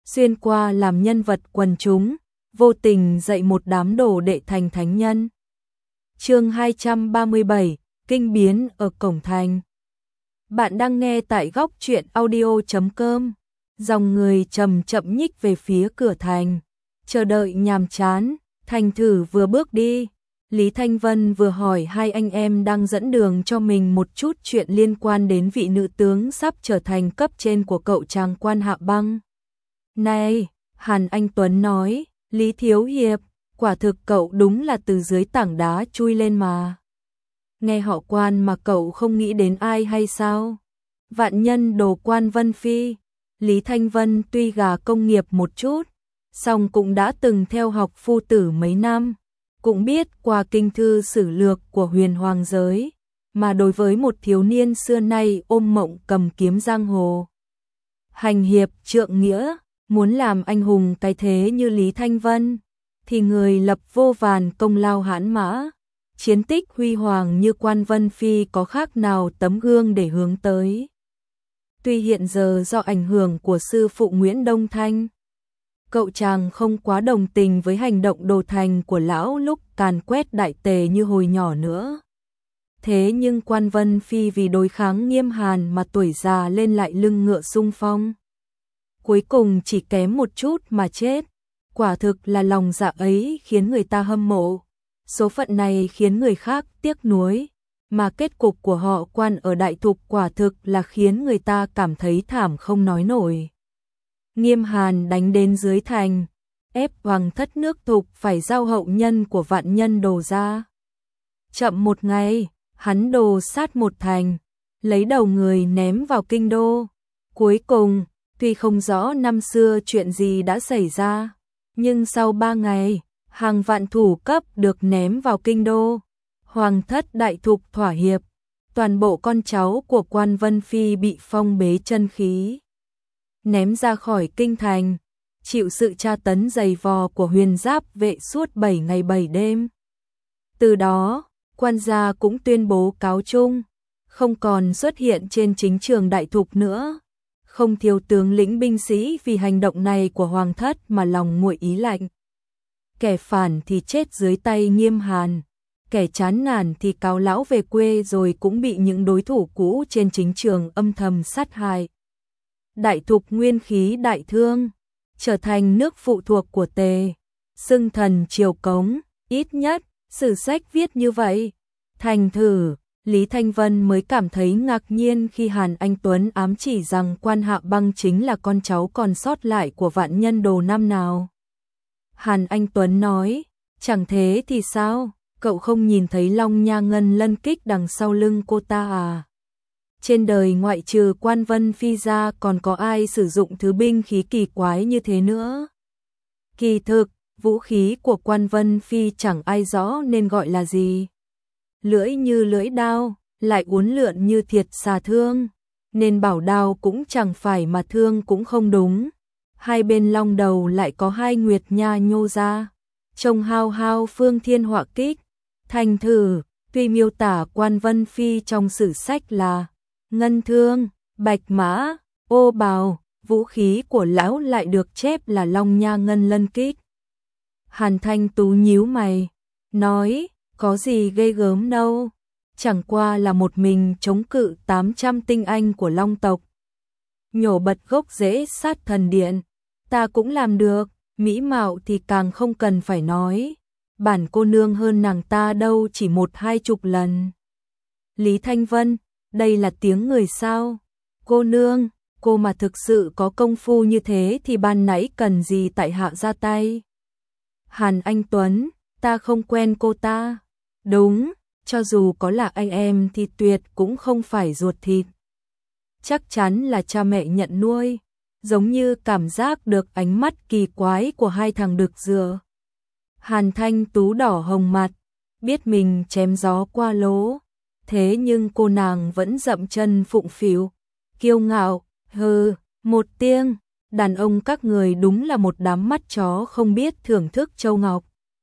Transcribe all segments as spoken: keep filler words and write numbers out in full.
xuyên qua làm nhân vật quần chúng, vô tình dạy một đám đồ đệ thành thánh nhân. Chương hai trăm ba mươi bảy, kinh biến ở cổng thành. Bạn đang nghe tại góc truyện audio chấm com. Dòng người chậm chậm nhích về phía cửa thành, chờ đợi nhàm chán. Thành thử vừa bước đi, Lý Thanh Vân vừa hỏi hai anh em đang dẫn đường cho mình một chút chuyện liên quan đến vị nữ tướng sắp trở thành cấp trên của cậu chàng quan Hạ Băng. Này, Hàn Anh Tuấn nói, Lý Thiếu Hiệp, quả thực cậu đúng là từ dưới tảng đá chui lên mà. Nghe họ Quan mà cậu không nghĩ đến ai hay sao? Vạn nhân đồ Quan Vân Phi. Lý Thanh Vân tuy gà công nghiệp một chút, song cũng đã từng theo học phu tử mấy năm, cũng biết qua kinh thư sử lược của huyền hoàng giới, mà đối với một thiếu niên xưa nay ôm mộng cầm kiếm giang hồ, hành hiệp trượng nghĩa, muốn làm anh hùng cái thế như Lý Thanh Vân, thì người lập vô vàn công lao hãn mã, chiến tích huy hoàng như Quan Vân Phi có khác nào tấm gương để hướng tới. Tuy hiện giờ do ảnh hưởng của sư phụ Nguyễn Đông Thanh, cậu chàng không quá đồng tình với hành động đồ thành của lão lúc càn quét Đại Tề như hồi nhỏ nữa. Thế nhưng Quan Vân Phi vì đối kháng Nghiêm Hàn mà tuổi già lên lại lưng ngựa xung phong. Cuối cùng chỉ kém một chút mà chết. Quả thực là lòng dạ ấy khiến người ta hâm mộ. Số phận này khiến người khác tiếc nuối. Mà kết cục của họ Quan ở Đại Thục quả thực là khiến người ta cảm thấy thảm không nói nổi. Nghiêm Hàn đánh đến dưới thành, ép hoàng thất nước Thục phải giao hậu nhân của vạn nhân đồ ra. Chậm một ngày, hắn đồ sát một thành, lấy đầu người ném vào kinh đô. Cuối cùng, tuy không rõ năm xưa chuyện gì đã xảy ra, nhưng sau ba ngày, hàng vạn thủ cấp được ném vào kinh đô. Hoàng thất Đại Thục thỏa hiệp, toàn bộ con cháu của Quan Vân Phi bị phong bế chân khí, ném ra khỏi kinh thành, chịu sự tra tấn dày vò của huyền giáp vệ suốt bảy ngày bảy đêm. Từ đó, Quan gia cũng tuyên bố cáo chung, không còn xuất hiện trên chính trường Đại Thục nữa. Không thiếu tướng lĩnh binh sĩ vì hành động này của Hoàng thất mà lòng nguội ý lạnh. Kẻ phản thì chết dưới tay Nghiêm Hàn, kẻ chán nản thì cáo lão về quê rồi cũng bị những đối thủ cũ trên chính trường âm thầm sát hại. Đại Thục nguyên khí đại thương, trở thành nước phụ thuộc của Tề, xưng thần triều cống, ít nhất, sử sách viết như vậy. Thành thử, Lý Thanh Vân mới cảm thấy ngạc nhiên khi Hàn Anh Tuấn ám chỉ rằng Quan Hạ Băng chính là con cháu còn sót lại của vạn nhân đồ năm nào. Hàn Anh Tuấn nói, chẳng thế thì sao, cậu không nhìn thấy Long Nha Ngân lân kích đằng sau lưng cô ta à? Trên đời ngoại trừ Quan Vân Phi ra còn có ai sử dụng thứ binh khí kỳ quái như thế nữa? Kỳ thực, vũ khí của Quan Vân Phi chẳng ai rõ nên gọi là gì. Lưỡi như lưỡi đao, lại uốn lượn như thiệt xà thương, nên bảo đao cũng chẳng phải mà thương cũng không đúng. Hai bên long đầu lại có hai nguyệt nha nhô ra, trông hao hao phương thiên họa kích. Thành thử, tuy miêu tả Quan Vân Phi trong sử sách là ngân thương, bạch mã, ô bào, vũ khí của lão lại được chép là long nha ngân lân kích. Hàn Thanh Tú nhíu mày, nói, có gì ghê gớm đâu, chẳng qua là một mình chống cự tám trăm tinh anh của Long tộc. Nhổ bật gốc rễ sát thần điện, ta cũng làm được, mỹ mạo thì càng không cần phải nói, bản cô nương hơn nàng ta đâu chỉ một hai chục lần. Lý Thanh Vân, đây là tiếng người sao? Cô nương, cô mà thực sự có công phu như thế thì ban nãy cần gì tại hạ ra tay? Hàn Anh Tuấn, ta không quen cô ta. Đúng, cho dù có là anh em thì tuyệt cũng không phải ruột thịt. Chắc chắn là cha mẹ nhận nuôi, giống như cảm giác được ánh mắt kỳ quái của hai thằng đực dừa. Hàn Thanh Tú đỏ hồng mặt, biết mình chém gió qua lỗ, thế nhưng cô nàng vẫn dậm chân phụng phịu, kiêu ngạo, hừ, một tiếng, đàn ông các người đúng là một đám mắt chó không biết thưởng thức châu ngọc.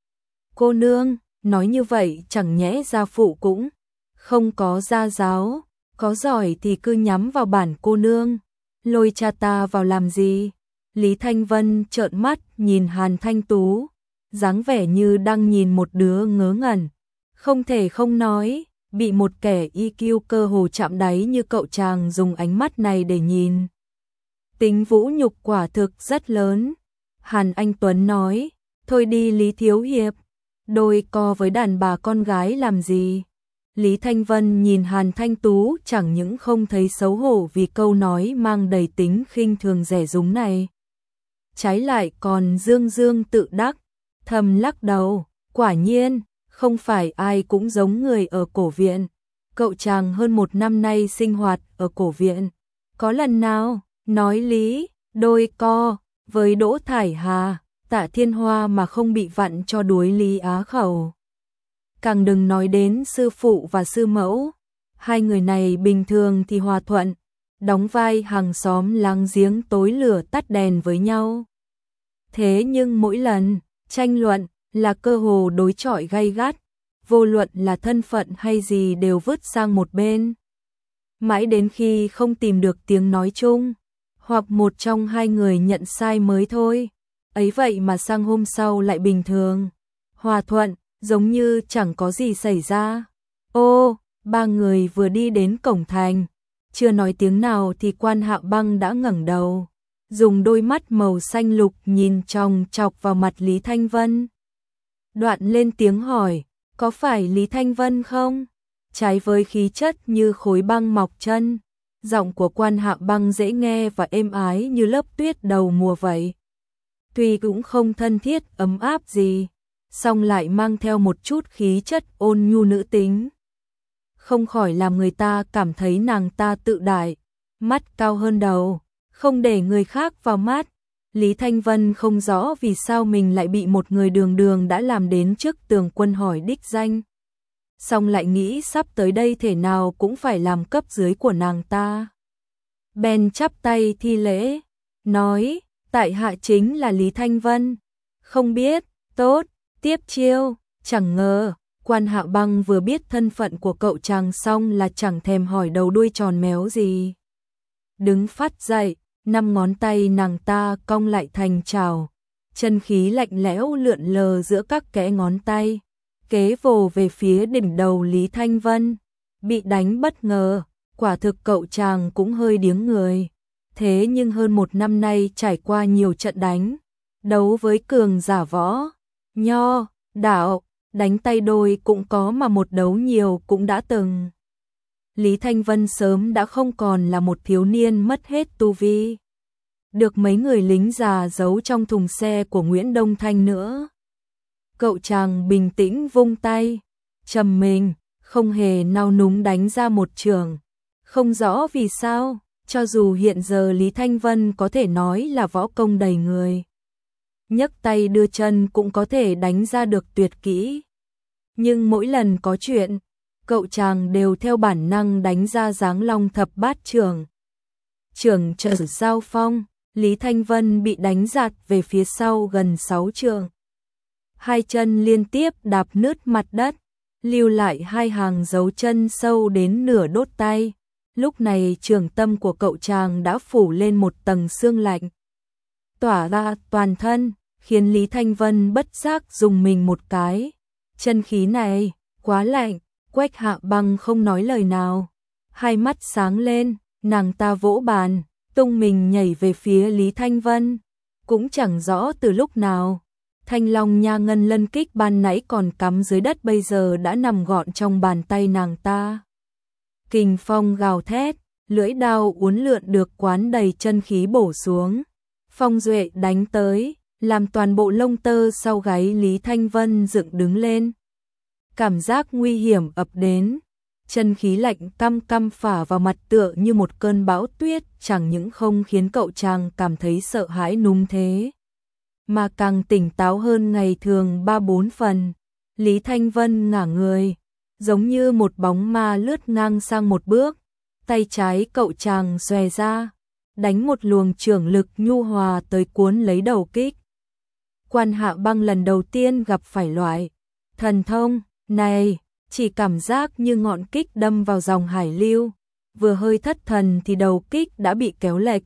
Cô nương, nói như vậy chẳng nhẽ gia phụ cũng không có gia giáo, có giỏi thì cứ nhắm vào bản cô nương, lôi cha ta vào làm gì? Lý Thanh Vân trợn mắt nhìn Hàn Thanh Tú, dáng vẻ như đang nhìn một đứa ngớ ngẩn. Không thể không nói, bị một kẻ i kiu cơ hồ chạm đáy như cậu chàng dùng ánh mắt này để nhìn. Tính vũ nhục quả thực rất lớn. Hàn Anh Tuấn nói, thôi đi Lý Thiếu Hiệp, đôi co với đàn bà con gái làm gì. Lý Thanh Vân nhìn Hàn Thanh Tú chẳng những không thấy xấu hổ vì câu nói mang đầy tính khinh thường rẻ rúng này. Trái lại còn dương dương tự đắc, thầm lắc đầu, quả nhiên, không phải ai cũng giống người ở cổ viện. Cậu chàng hơn một năm nay sinh hoạt ở cổ viện. Có lần nào, nói lý, đôi co, với Đỗ Thải Hà, Tạ Thiên Hoa mà không bị vặn cho đuối lý á khẩu. Càng đừng nói đến sư phụ và sư mẫu. Hai người này bình thường thì hòa thuận, đóng vai hàng xóm láng giếng tối lửa tắt đèn với nhau. Thế nhưng mỗi lần tranh luận là cơ hồ đối chọi gay gắt, vô luận là thân phận hay gì đều vứt sang một bên. Mãi đến khi không tìm được tiếng nói chung, hoặc một trong hai người nhận sai mới thôi. Ấy vậy mà sang hôm sau lại bình thường, hòa thuận, giống như chẳng có gì xảy ra. Ô, ba người vừa đi đến cổng thành, chưa nói tiếng nào thì Quan Hạo Băng đã ngẩng đầu, dùng đôi mắt màu xanh lục nhìn chòng chọc vào mặt Lý Thanh Vân. Đoạn lên tiếng hỏi, có phải Lý Thanh Vân không? Trái với khí chất như khối băng mọc chân, giọng của Quan Hạo Băng dễ nghe và êm ái như lớp tuyết đầu mùa vậy. Tuy cũng không thân thiết ấm áp gì, song lại mang theo một chút khí chất ôn nhu nữ tính. Không khỏi làm người ta cảm thấy nàng ta tự đại, mắt cao hơn đầu, không để người khác vào mắt. Lý Thanh Vân không rõ vì sao mình lại bị một người đường đường đã làm đến trước tường quân hỏi đích danh. Song lại nghĩ sắp tới đây thể nào cũng phải làm cấp dưới của nàng ta. Bèn chắp tay thi lễ, nói, tại hạ chính là Lý Thanh Vân. Không biết, tốt, tiếp chiêu, chẳng ngờ. Quan Hạo Băng vừa biết thân phận của cậu chàng xong là chẳng thèm hỏi đầu đuôi tròn méo gì. Đứng phát dậy, năm ngón tay nàng ta cong lại thành chảo, chân khí lạnh lẽo lượn lờ giữa các kẽ ngón tay, kế vồ về phía đỉnh đầu Lý Thanh Vân. Bị đánh bất ngờ, quả thực cậu chàng cũng hơi điếng người. Thế nhưng hơn một năm nay trải qua nhiều trận đánh, đấu với cường giả võ, nho, đạo, đánh tay đôi cũng có mà một đấu nhiều cũng đã từng. Lý Thanh Vân sớm đã không còn là một thiếu niên mất hết tu vi, được mấy người lính già giấu trong thùng xe của Nguyễn Đông Thanh nữa. Cậu chàng bình tĩnh vung tay, trầm mình, không hề nao núng đánh ra một chưởng. Không rõ vì sao, cho dù hiện giờ Lý Thanh Vân có thể nói là võ công đầy người, nhấc tay đưa chân cũng có thể đánh ra được tuyệt kỹ. Nhưng mỗi lần có chuyện, cậu chàng đều theo bản năng đánh ra dáng long thập bát chưởng. Chưởng trở giao phong, Lý Thanh Vân bị đánh giạt về phía sau gần sáu trượng. Hai chân liên tiếp đạp nứt mặt đất, lưu lại hai hàng dấu chân sâu đến nửa đốt tay. Lúc này trường tâm của cậu chàng đã phủ lên một tầng sương lạnh, tỏa ra toàn thân, khiến Lý Thanh Vân bất giác dùng mình một cái. Chân khí này, quá lạnh. Quách Hạ Băng không nói lời nào, hai mắt sáng lên, nàng ta vỗ bàn, tung mình nhảy về phía Lý Thanh Vân. Cũng chẳng rõ từ lúc nào, Thanh Long Nha Ngân Lân Kích ban nãy còn cắm dưới đất bây giờ đã nằm gọn trong bàn tay nàng ta. Kình phong gào thét, lưỡi đao uốn lượn được quán đầy chân khí bổ xuống. Phong duệ đánh tới, làm toàn bộ lông tơ sau gáy Lý Thanh Vân dựng đứng lên. Cảm giác nguy hiểm ập đến, chân khí lạnh căm căm phả vào mặt tựa như một cơn bão tuyết, chẳng những không khiến cậu chàng cảm thấy sợ hãi nung thế, mà càng tỉnh táo hơn ngày thường ba bốn phần. Lý Thanh Vân ngả người, giống như một bóng ma lướt ngang sang một bước, tay trái cậu chàng xòe ra, đánh một luồng chưởng lực nhu hòa tới cuốn lấy đầu kích. Quan Hạ Băng lần đầu tiên gặp phải loại thần thông này, chỉ cảm giác như ngọn kích đâm vào dòng hải lưu, vừa hơi thất thần thì đầu kích đã bị kéo lệch,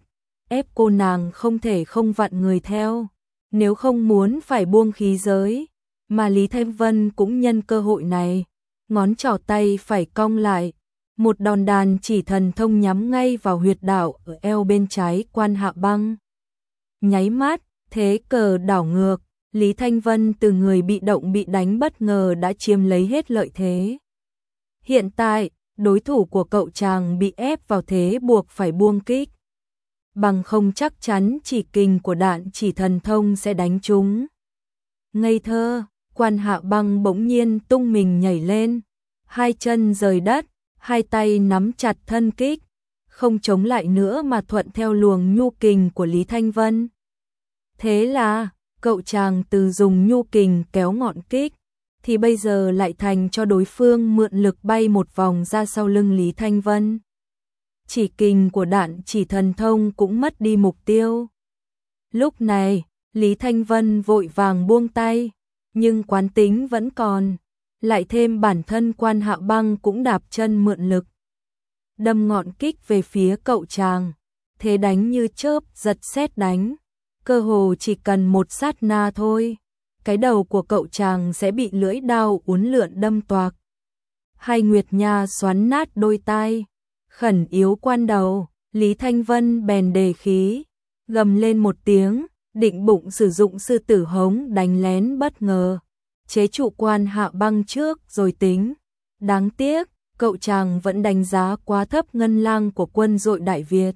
ép cô nàng không thể không vặn người theo, nếu không muốn phải buông khí giới, mà Lý Thanh Vân cũng nhân cơ hội này, ngón trỏ tay phải cong lại, một đòn đàn chỉ thần thông nhắm ngay vào huyệt đạo ở eo bên trái Quan Hạ Băng. Nháy mắt, thế cờ đảo ngược, Lý Thanh Vân từ người bị động bị đánh bất ngờ đã chiếm lấy hết lợi thế. Hiện tại, đối thủ của cậu chàng bị ép vào thế buộc phải buông kích. Bằng không chắc chắn chỉ kình của đạn chỉ thần thông sẽ đánh trúng. Ngây thơ, Quan Hạ Băng bỗng nhiên tung mình nhảy lên, hai chân rời đất, hai tay nắm chặt thân kích, không chống lại nữa mà thuận theo luồng nhu kình của Lý Thanh Vân. Thế là, cậu chàng từ dùng nhu kình kéo ngọn kích, thì bây giờ lại thành cho đối phương mượn lực bay một vòng ra sau lưng Lý Thanh Vân. Chỉ kình của đạn chỉ thần thông cũng mất đi mục tiêu. Lúc này, Lý Thanh Vân vội vàng buông tay, nhưng quán tính vẫn còn, lại thêm bản thân Quan Hạ Băng cũng đạp chân mượn lực. Đâm ngọn kích về phía cậu chàng, thế đánh như chớp giật sét đánh, cơ hồ chỉ cần một sát na thôi, cái đầu của cậu chàng sẽ bị lưỡi đao uốn lượn đâm toạc. Hai Nguyệt Nha xoắn nát đôi tai, khẩn yếu quan đầu, Lý Thanh Vân bèn đề khí, gầm lên một tiếng, định bụng sử dụng sư tử hống đánh lén bất ngờ, chế trụ Quan Hạ Băng trước rồi tính. Đáng tiếc, cậu chàng vẫn đánh giá quá thấp ngân lang của quân đội Đại Việt.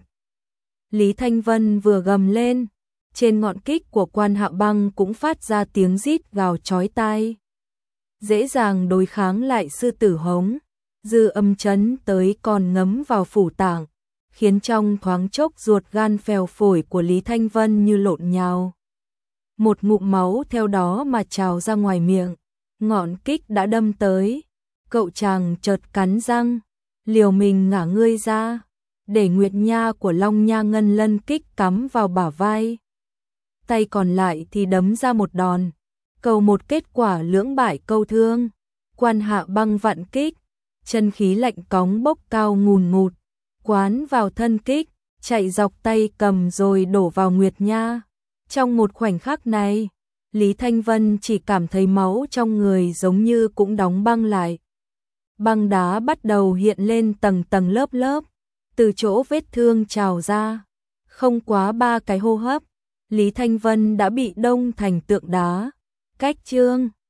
Lý Thanh Vân vừa gầm lên, trên ngọn kích của Quan Hạ Băng cũng phát ra tiếng rít gào chói tai. Dễ dàng đối kháng lại sư tử hống, dư âm chấn tới còn ngấm vào phủ tạng, khiến trong thoáng chốc ruột gan phèo phổi của Lý Thanh Vân như lộn nhào. Một ngụm máu theo đó mà trào ra ngoài miệng, ngọn kích đã đâm tới, cậu chàng chợt cắn răng, liều mình ngả ngươi ra, để Nguyệt Nha của Long Nha Ngân Lân kích cắm vào bả vai. Tay còn lại thì đấm ra một đòn, cầu một kết quả lưỡng bại câu thương. Quan Hạ Băng vặn kích, chân khí lạnh cóng bốc cao ngùn ngụt, quán vào thân kích, chạy dọc tay cầm rồi đổ vào Nguyệt Nha. Trong một khoảnh khắc này, Lý Thanh Vân chỉ cảm thấy máu trong người giống như cũng đóng băng lại. Băng đá bắt đầu hiện lên tầng tầng lớp lớp, từ chỗ vết thương trào ra. Không quá ba cái hô hấp, Lý Thanh Vân đã bị đông thành tượng đá. Cách chương